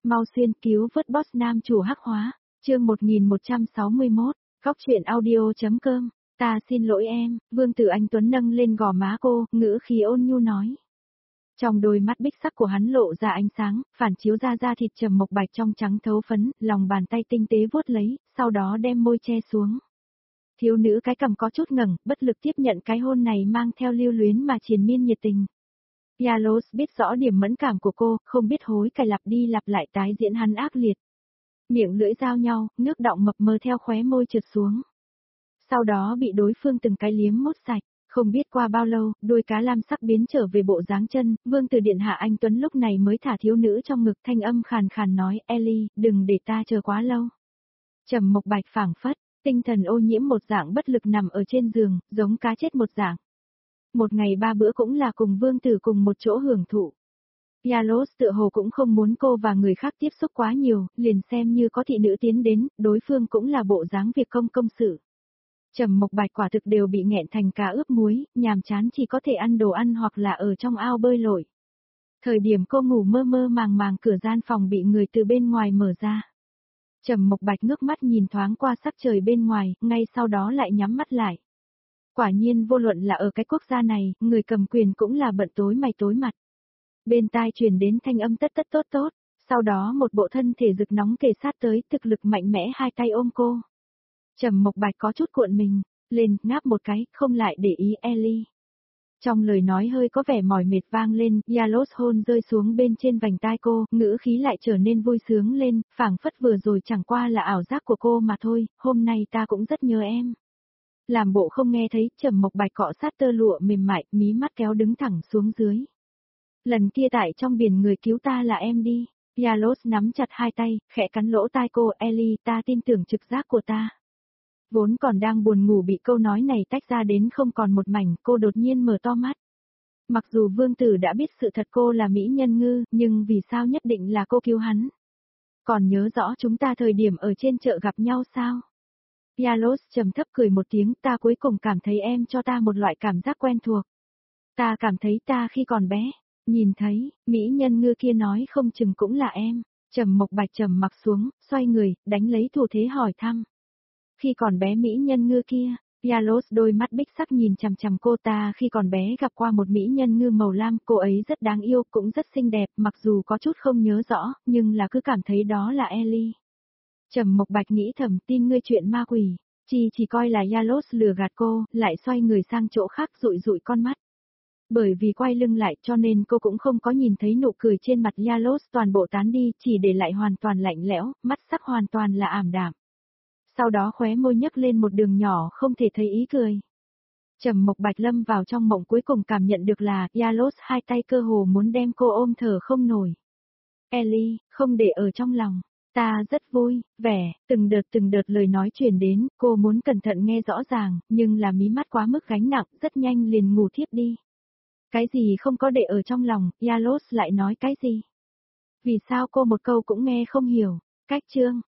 Mau xuyên cứu vớt boss nam chủ hắc hóa. Chương 1161, Góc truyện audio.com. Ta xin lỗi em, Vương Tử Anh Tuấn nâng lên gò má cô, ngữ khí ôn nhu nói. Trong đôi mắt bích sắc của hắn lộ ra ánh sáng, phản chiếu ra da thịt trầm mộc bạch trong trắng thấu phấn, lòng bàn tay tinh tế vuốt lấy, sau đó đem môi che xuống. Thiếu nữ cái cằm có chút ngẩng, bất lực tiếp nhận cái hôn này mang theo lưu luyến mà triền miên nhiệt tình. Yalos biết rõ điểm mẫn cảm của cô, không biết hối cải lặp đi lặp lại tái diễn hắn ác liệt. Miệng lưỡi giao nhau, nước đọng mập mờ theo khóe môi trượt xuống. Sau đó bị đối phương từng cái liếm mốt sạch, không biết qua bao lâu, đuôi cá lam sắc biến trở về bộ dáng chân, Vương Tử Điện hạ anh Tuấn lúc này mới thả thiếu nữ trong ngực, thanh âm khàn khàn nói, Ellie, đừng để ta chờ quá lâu. Trầm mộc bạch phảng phất, tinh thần ô nhiễm một dạng bất lực nằm ở trên giường, giống cá chết một dạng. Một ngày ba bữa cũng là cùng Vương Tử cùng một chỗ hưởng thụ. Yalos tựa hồ cũng không muốn cô và người khác tiếp xúc quá nhiều, liền xem như có thị nữ tiến đến, đối phương cũng là bộ dáng việc công sự. Trầm mộc bạch quả thực đều bị nghẹn thành cá ướp muối, nhàm chán chỉ có thể ăn đồ ăn hoặc là ở trong ao bơi lội. Thời điểm cô ngủ mơ mơ màng cửa gian phòng bị người từ bên ngoài mở ra. Trầm mộc bạch ngước mắt nhìn thoáng qua sắc trời bên ngoài, ngay sau đó lại nhắm mắt lại. Quả nhiên vô luận là ở cái quốc gia này, người cầm quyền cũng là bận tối mày tối mặt. Bên tai truyền đến thanh âm tất tốt, sau đó một bộ thân thể rực nóng kề sát tới, thực lực mạnh mẽ hai tay ôm cô. Trầm mộc bạch có chút cuộn mình, lên, ngáp một cái, không lại để ý Ellie. Trong lời nói hơi có vẻ mỏi mệt vang lên, Yalos hôn rơi xuống bên trên vành tai cô, ngữ khí lại trở nên vui sướng lên, phảng phất vừa rồi chẳng qua là ảo giác của cô mà thôi, hôm nay ta cũng rất nhớ em. Làm bộ không nghe thấy, Trầm mộc bạch cọ sát tơ lụa mềm mại, mí mắt kéo đứng thẳng xuống dưới. Lần kia tại trong biển người cứu ta là em đi. Yalos nắm chặt hai tay, khẽ cắn lỗ tai cô, Ellie, ta tin tưởng trực giác của ta. Vốn còn đang buồn ngủ bị câu nói này tách ra đến không còn một mảnh, cô đột nhiên mở to mắt. Mặc dù Vương Tử đã biết sự thật cô là mỹ nhân ngư, nhưng vì sao nhất định là cô cứu hắn? Còn nhớ rõ chúng ta thời điểm ở trên chợ gặp nhau sao? Yalos trầm thấp cười một tiếng, ta cuối cùng cảm thấy em cho ta một loại cảm giác quen thuộc. Ta cảm thấy ta khi còn bé, nhìn thấy, mỹ nhân ngư kia nói không chừng cũng là em. Trầm mộc bạch trầm mặc xuống, xoay người, đánh lấy thủ thế hỏi thăm. Khi còn bé mỹ nhân ngư kia, Yalos đôi mắt bích sắc nhìn chằm chằm cô, ta khi còn bé gặp qua một mỹ nhân ngư màu lam, cô ấy rất đáng yêu, cũng rất xinh đẹp, mặc dù có chút không nhớ rõ, nhưng là cứ cảm thấy đó là Ellie. Trầm mộc bạch nghĩ thầm, tin ngươi chuyện ma quỷ, chỉ coi là Yalos lừa gạt cô, lại xoay người sang chỗ khác dụi con mắt. Bởi vì quay lưng lại cho nên cô cũng không có nhìn thấy nụ cười trên mặt Yalos, toàn bộ tán đi, chỉ để lại hoàn toàn lạnh lẽo, mắt sắc hoàn toàn là ảm đạm. Sau đó khóe môi nhấc lên một đường nhỏ không thể thấy ý cười. Trầm mộc bạch lâm vào trong mộng, cuối cùng cảm nhận được là Yalos hai tay cơ hồ muốn đem cô ôm thở không nổi. Ellie, không để ở trong lòng. Ta rất vui, vẻ, từng đợt lời nói truyền đến, cô muốn cẩn thận nghe rõ ràng, nhưng là mí mắt quá mức gánh nặng, rất nhanh liền ngủ thiếp đi. Cái gì không có để ở trong lòng, Yalos lại nói cái gì? Vì sao cô một câu cũng nghe không hiểu? Cách chương.